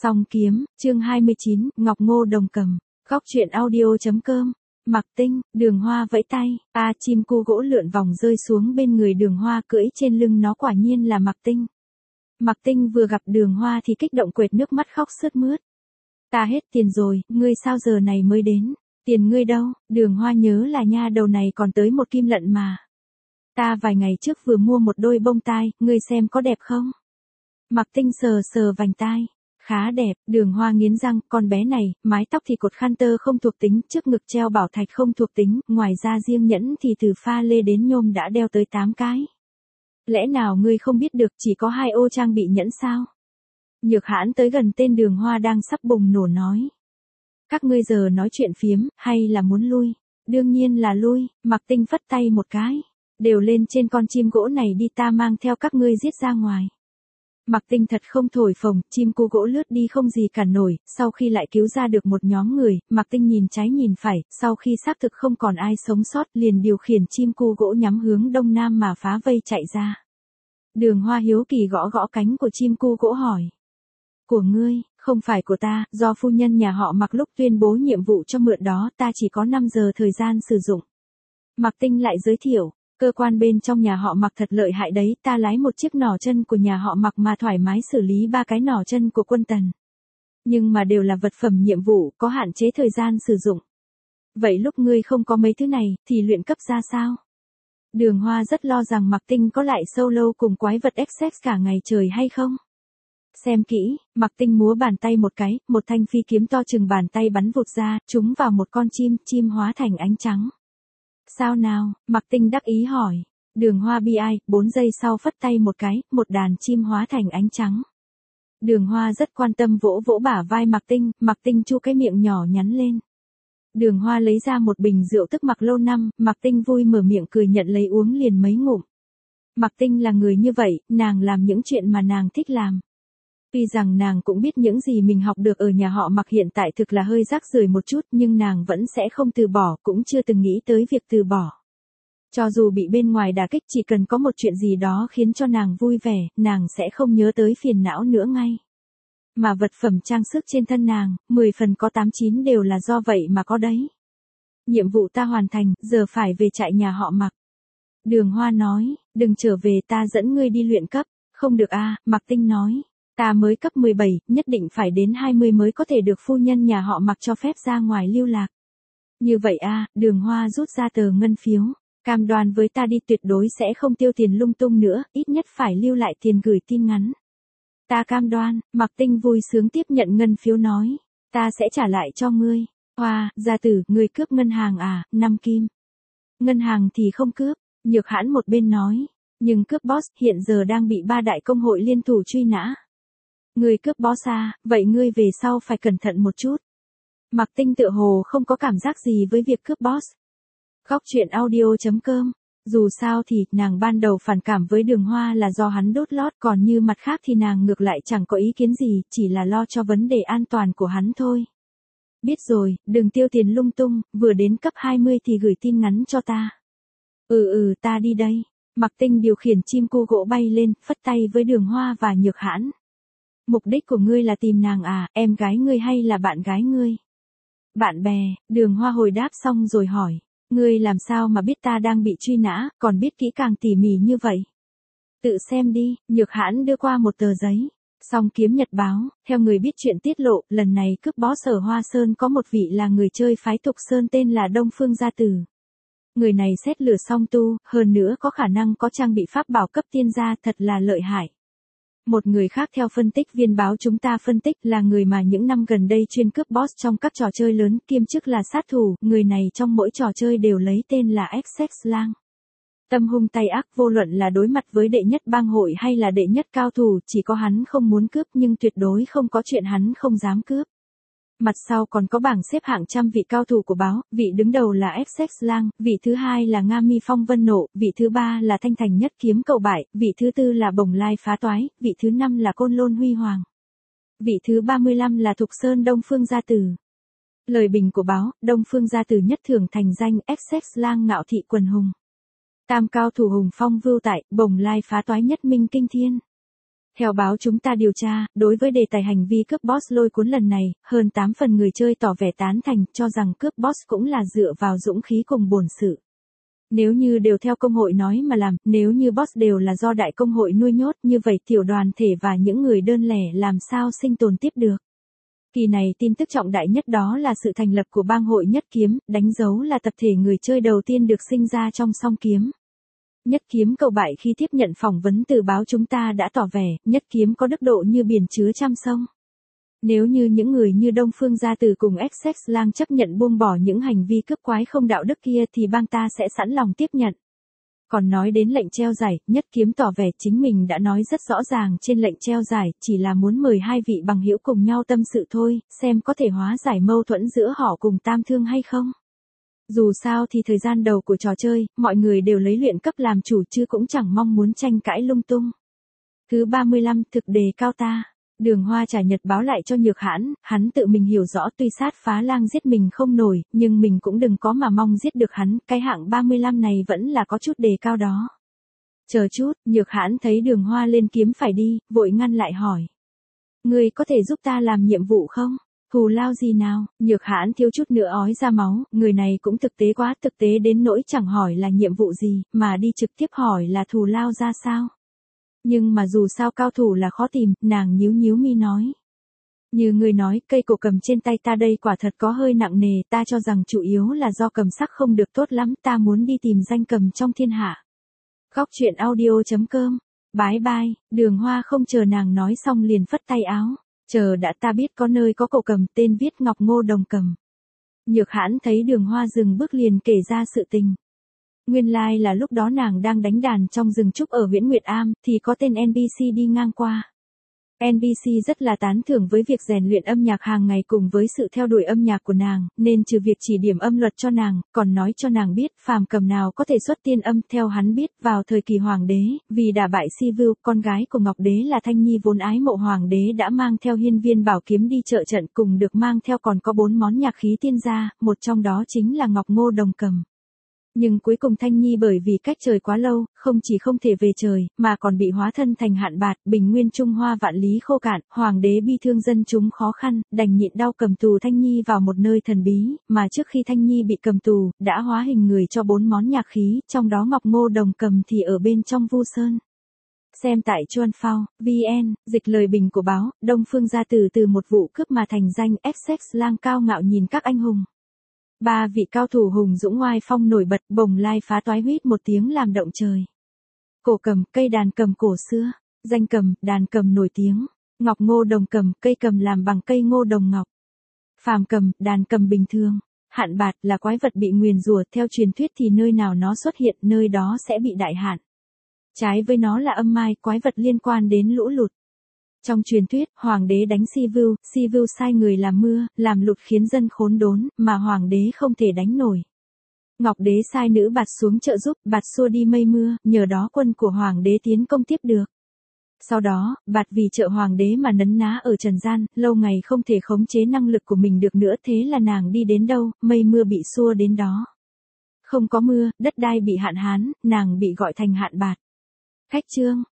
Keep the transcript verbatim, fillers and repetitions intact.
Song kiếm, chương hai mươi chín, Ngọc Ngô Đồng Cầm, góc truyện audio.com, Mặc Tinh, Đường Hoa vẫy tay, a chim cu gỗ lượn vòng rơi xuống bên người Đường Hoa cưỡi trên lưng nó quả nhiên là Mặc Tinh. Mặc Tinh vừa gặp Đường Hoa thì kích động quệt nước mắt khóc sướt mướt. Ta hết tiền rồi, ngươi sao giờ này mới đến, tiền ngươi đâu? Đường Hoa nhớ là nha đầu này còn tới một kim lận mà. Ta vài ngày trước vừa mua một đôi bông tai, ngươi xem có đẹp không? Mặc Tinh sờ sờ vành tai. Khá đẹp, Đường Hoa nghiến răng, con bé này, mái tóc thì cột khăn tơ không thuộc tính, trước ngực treo bảo thạch không thuộc tính, ngoài ra riêng nhẫn thì từ pha lê đến nhôm đã đeo tới tám cái. Lẽ nào ngươi không biết được chỉ có hai ô trang bị nhẫn sao? Nhược Hãn tới gần tên Đường Hoa đang sắp bùng nổ nói. Các ngươi giờ nói chuyện phiếm, hay là muốn lui? Đương nhiên là lui, Mặc Tinh phất tay một cái. Đều lên trên con chim gỗ này đi, ta mang theo các ngươi giết ra ngoài. Mặc Tinh thật không thổi phồng, chim cu gỗ lướt đi không gì cản nổi, sau khi lại cứu ra được một nhóm người, Mặc Tinh nhìn trái nhìn phải, sau khi xác thực không còn ai sống sót liền điều khiển chim cu gỗ nhắm hướng đông nam mà phá vây chạy ra. Đường Hoa hiếu kỳ gõ gõ cánh của chim cu gỗ hỏi. Của ngươi, không phải của ta, do phu nhân nhà họ Mặc lúc tuyên bố nhiệm vụ cho mượn đó, ta chỉ có năm giờ thời gian sử dụng. Mặc Tinh lại giới thiệu. Cơ quan bên trong nhà họ Mặc thật lợi hại đấy, ta lái một chiếc nỏ chân của nhà họ Mặc mà thoải mái xử lý ba cái nỏ chân của quân Tần. Nhưng mà đều là vật phẩm nhiệm vụ, có hạn chế thời gian sử dụng. Vậy lúc ngươi không có mấy thứ này, thì luyện cấp ra sao? Đường Hoa rất lo rằng Mặc Tinh có lại solo cùng quái vật Essex cả ngày trời hay không? Xem kỹ, Mặc Tinh múa bàn tay một cái, một thanh phi kiếm to chừng bàn tay bắn vụt ra, trúng vào một con chim, chim hóa thành ánh trắng. Sao nào? Mặc Tinh đắc ý hỏi. Đường Hoa bi ai, bốn giây sau phất tay một cái, một đàn chim hóa thành ánh trắng. Đường Hoa rất quan tâm vỗ vỗ bả vai Mặc Tinh, Mặc Tinh chu cái miệng nhỏ nhắn lên. Đường Hoa lấy ra một bình rượu tức Mặc lâu năm, Mặc Tinh vui mở miệng cười nhận lấy uống liền mấy ngụm. Mặc Tinh là người như vậy, nàng làm những chuyện mà nàng thích làm. Tuy rằng nàng cũng biết những gì mình học được ở nhà họ Mặc hiện tại thực là hơi rác rưởi một chút, nhưng nàng vẫn sẽ không từ bỏ, cũng chưa từng nghĩ tới việc từ bỏ. Cho dù bị bên ngoài đả kích, chỉ cần có một chuyện gì đó khiến cho nàng vui vẻ, nàng sẽ không nhớ tới phiền não nữa ngay. Mà vật phẩm trang sức trên thân nàng, mười phần có tám chín đều là do vậy mà có đấy. Nhiệm vụ ta hoàn thành, giờ phải về trại nhà họ Mặc. Đường Hoa nói, đừng trở về, ta dẫn ngươi đi luyện cấp. Không được a, Mặc Tinh nói. Ta mới cấp mười bảy, nhất định phải đến hai mươi mới có thể được phu nhân nhà họ Mặc cho phép ra ngoài lưu lạc. Như vậy a, Đường Hoa rút ra tờ ngân phiếu, cam đoan với ta đi, tuyệt đối sẽ không tiêu tiền lung tung nữa, ít nhất phải lưu lại tiền gửi tin ngắn. Ta cam đoan, Mặc Tinh vui sướng tiếp nhận ngân phiếu nói, ta sẽ trả lại cho ngươi. Hoa, gia tử, ngươi cướp ngân hàng à, năm kim. Ngân hàng thì không cướp, Nhược Hãn một bên nói, nhưng cướp boss hiện giờ đang bị ba đại công hội liên thủ truy nã. Ngươi cướp boss à, vậy ngươi về sau phải cẩn thận một chút. Mặc Tinh tựa hồ không có cảm giác gì với việc cướp boss. Góc truyện audio.com, dù sao thì, nàng ban đầu phản cảm với Đường Hoa là do hắn đốt lót, còn như mặt khác thì nàng ngược lại chẳng có ý kiến gì, chỉ là lo cho vấn đề an toàn của hắn thôi. Biết rồi, đừng tiêu tiền lung tung, vừa đến cấp hai mươi thì gửi tin ngắn cho ta. Ừ ừ, ta đi đây. Mặc Tinh điều khiển chim cu gỗ bay lên, phất tay với Đường Hoa và Nhược Hãn. Mục đích của ngươi là tìm nàng à, em gái ngươi hay là bạn gái ngươi? Bạn bè, Đường Hoa hồi đáp xong rồi hỏi. Ngươi làm sao mà biết ta đang bị truy nã, còn biết kỹ càng tỉ mỉ như vậy? Tự xem đi, Nhược Hãn đưa qua một tờ giấy. Song kiếm nhật báo, theo người biết chuyện tiết lộ, lần này cướp boss ở Hoa Sơn có một vị là người chơi phái Tục Sơn tên là Đông Phương Gia Tử. Người này xét lửa song tu, hơn nữa có khả năng có trang bị pháp bảo cấp tiên gia, thật là lợi hại. Một người khác theo phân tích viên báo chúng ta phân tích là người mà những năm gần đây chuyên cướp boss trong các trò chơi lớn, kiêm chức là sát thủ, người này trong mỗi trò chơi đều lấy tên là Essex Lang. Tâm hung tay ác, vô luận là đối mặt với đệ nhất bang hội hay là đệ nhất cao thủ, chỉ có hắn không muốn cướp nhưng tuyệt đối không có chuyện hắn không dám cướp. Mặt sau còn có bảng xếp hạng trăm vị cao thủ của báo, vị đứng đầu là Essex Lang, vị thứ hai là Nga Mi Phong Vân Nộ, vị thứ ba là Thanh Thành Nhất Kiếm Cầu Bại, vị thứ tư là Bồng Lai Phá Toái, vị thứ năm là Côn Lôn Huy Hoàng. Vị thứ ba mươi lăm là Thục Sơn Đông Phương Gia Tử. Lời bình của báo, Đông Phương Gia Tử nhất thưởng thành danh Essex Lang ngạo thị quần hùng. Tam cao thủ hùng phong vưu tại, Bồng Lai Phá Toái nhất minh kinh thiên. Theo báo chúng ta điều tra, đối với đề tài hành vi cướp boss lôi cuốn lần này, hơn tám phần người chơi tỏ vẻ tán thành, cho rằng cướp boss cũng là dựa vào dũng khí cùng bổn sự. Nếu như đều theo công hội nói mà làm, nếu như boss đều là do đại công hội nuôi nhốt, như vậy tiểu đoàn thể và những người đơn lẻ làm sao sinh tồn tiếp được. Kỳ này tin tức trọng đại nhất đó là sự thành lập của bang hội Nhất Kiếm, đánh dấu là tập thể người chơi đầu tiên được sinh ra trong song kiếm. Nhất Kiếm cầu bại khi tiếp nhận phỏng vấn từ báo chúng ta đã tỏ vẻ, Nhất Kiếm có đức độ như biển chứa trăm sông. Nếu như những người như Đông Phương Gia Tử cùng Essex Lang chấp nhận buông bỏ những hành vi cướp quái không đạo đức kia thì bang ta sẽ sẵn lòng tiếp nhận. Còn nói đến lệnh treo giải, Nhất Kiếm tỏ vẻ chính mình đã nói rất rõ ràng trên lệnh treo giải, chỉ là muốn mời hai vị bằng hữu cùng nhau tâm sự thôi, xem có thể hóa giải mâu thuẫn giữa họ cùng Tam Thương hay không. Dù sao thì thời gian đầu của trò chơi, mọi người đều lấy luyện cấp làm chủ chứ cũng chẳng mong muốn tranh cãi lung tung. Thứ ba mươi lăm, thực đề cao ta. Đường Hoa trả nhật báo lại cho Nhược Hãn, hắn tự mình hiểu rõ tuy sát phá lang giết mình không nổi, nhưng mình cũng đừng có mà mong giết được hắn, cái hạng ba mươi lăm này vẫn là có chút đề cao đó. Chờ chút, Nhược Hãn thấy Đường Hoa lên kiếm phải đi, vội ngăn lại hỏi. Ngươi có thể giúp ta làm nhiệm vụ không? Thù lao gì nào? Nhược Hãn thiếu chút nữa ói ra máu, người này cũng thực tế quá, thực tế đến nỗi chẳng hỏi là nhiệm vụ gì, mà đi trực tiếp hỏi là thù lao ra sao. Nhưng mà dù sao cao thủ là khó tìm, nàng nhíu nhíu mi nói. Như người nói, cây cổ cầm trên tay ta đây quả thật có hơi nặng nề, ta cho rằng chủ yếu là do cầm sắc không được tốt lắm, ta muốn đi tìm danh cầm trong thiên hạ. Góc truyện audio chấm com. Bái bai, Đường Hoa không chờ nàng nói xong liền phất tay áo. Chờ đã, ta biết có nơi có cổ cầm, tên viết Ngọc Ngô Đồng Cầm. Nhược Hãn thấy Đường Hoa dừng bước liền kể ra sự tình. Nguyên lai like là lúc đó nàng đang đánh đàn trong rừng trúc ở Viễn Nguyệt Am, thì có tên en pê xê đi ngang qua. en pê xê rất là tán thưởng với việc rèn luyện âm nhạc hàng ngày cùng với sự theo đuổi âm nhạc của nàng, nên trừ việc chỉ điểm âm luật cho nàng, còn nói cho nàng biết phàm cầm nào có thể xuất tiên âm. Theo hắn biết, vào thời kỳ hoàng đế, vì đả bại Si Vưu, con gái của Ngọc Đế là Thanh Nhi vốn ái mộ hoàng đế đã mang theo hiên viên bảo kiếm đi trợ trận, cùng được mang theo còn có bốn món nhạc khí tiên gia, một trong đó chính là Ngọc Ngô Đồng Cầm. Nhưng cuối cùng Thanh Nhi bởi vì cách trời quá lâu, không chỉ không thể về trời, mà còn bị hóa thân thành hạn bạt, bình nguyên Trung Hoa vạn lý khô cạn, hoàng đế bi thương dân chúng khó khăn, đành nhịn đau cầm tù Thanh Nhi vào một nơi thần bí, mà trước khi Thanh Nhi bị cầm tù, đã hóa hình người cho bốn món nhạc khí, trong đó Ngọc Ngô Đồng Cầm thì ở bên trong Vu Sơn. Xem tại Chuan Phao, vê en, dịch lời bình của báo, Đông Phương Gia Tử từ một vụ cướp mà thành danh, Essex Lang cao ngạo nhìn các anh hùng. Ba vị cao thủ hùng dũng oai phong nổi bật, bồng lai phá toái huýt một tiếng làm động trời. Cổ cầm, cây đàn cầm cổ xưa, danh cầm, đàn cầm nổi tiếng. Ngọc Ngô Đồng Cầm, cây cầm làm bằng cây ngô đồng ngọc. Phàm cầm, đàn cầm bình thường. Hạn bạt là quái vật bị nguyền rủa, theo truyền thuyết thì nơi nào nó xuất hiện, nơi đó sẽ bị đại hạn. Trái với nó là âm mai, quái vật liên quan đến lũ lụt. Trong truyền thuyết, hoàng đế đánh Si Vưu, Si Vưu sai người làm mưa, làm lụt khiến dân khốn đốn, mà hoàng đế không thể đánh nổi. Ngọc đế sai nữ Bạt xuống trợ giúp, Bạt xua đi mây mưa, nhờ đó quân của hoàng đế tiến công tiếp được. Sau đó, Bạt vì trợ hoàng đế mà nấn ná ở trần gian, lâu ngày không thể khống chế năng lực của mình được nữa, thế là nàng đi đến đâu, mây mưa bị xua đến đó. Không có mưa, đất đai bị hạn hán, nàng bị gọi thành Hạn Bạt. Khách chương.